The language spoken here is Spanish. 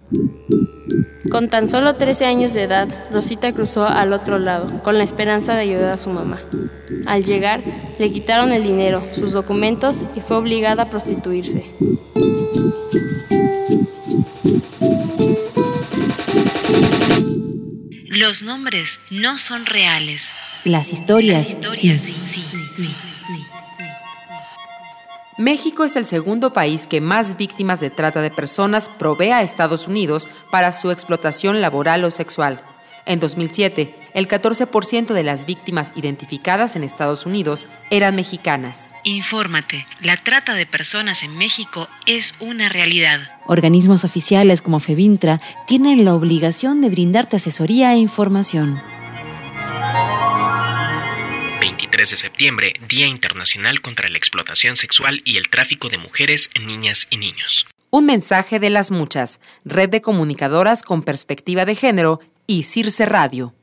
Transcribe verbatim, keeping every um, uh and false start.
Con tan solo trece años de edad, Rosita cruzó al otro lado, con la esperanza de ayudar a su mamá. Al llegar, le quitaron el dinero, sus documentos y fue obligada a prostituirse. Los nombres no son reales. Las historias, Las historias sí. sí, sí, sí, sí. México es el segundo país que más víctimas de trata de personas provee a Estados Unidos para su explotación laboral o sexual. En dos mil siete, el catorce por ciento de las víctimas identificadas en Estados Unidos eran mexicanas. Infórmate, la trata de personas en México es una realidad. Organismos oficiales como FEBINTRA tienen la obligación de brindarte asesoría e información. veintitrés de septiembre, Día Internacional contra la Explotación Sexual y el Tráfico de Mujeres, Niñas y Niños. Un mensaje de Las Muchas, Red de Comunicadoras con Perspectiva de Género y Circe Radio.